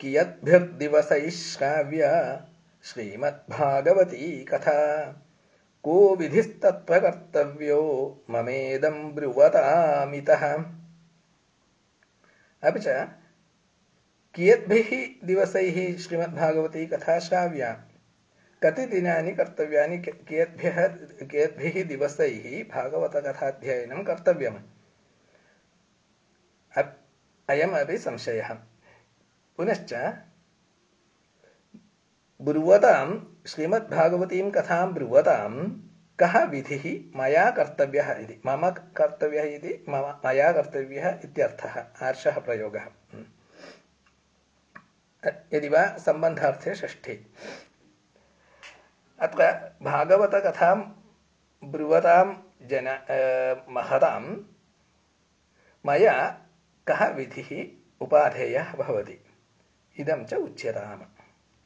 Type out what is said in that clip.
कियद्भिर्दिवसैः श्राव्या श्रीमद्भागवती कथा। को विधिस्तत्त्वकर्तव्यो ममेदं ब्रुवतामितः। अपि च कियद्भिः दिवसैः श्रीमद्भागवती कथा श्राव्या, कति दिनानि कर्तव्यानि, कियद्भिः दिवसैः भागवतकथाध्ययनं कर्तव्यम्। अयमपि संशयः। पुनश्च ब्रुवतां श्रीमद्भागवतीं कथां ब्रुवतां कः विधिः मया कर्तव्यः इति, मम कर्तव्यः इति मया कर्तव्यः इत्यर्थः, आर्षः प्रयोगः। यदि वा सम्बन्धार्थे षष्ठी। अत्र भागवतकथां ब्रुवतां महतां मया कः विधिः उपाधेयः भवति, इदं च उच्यताम्।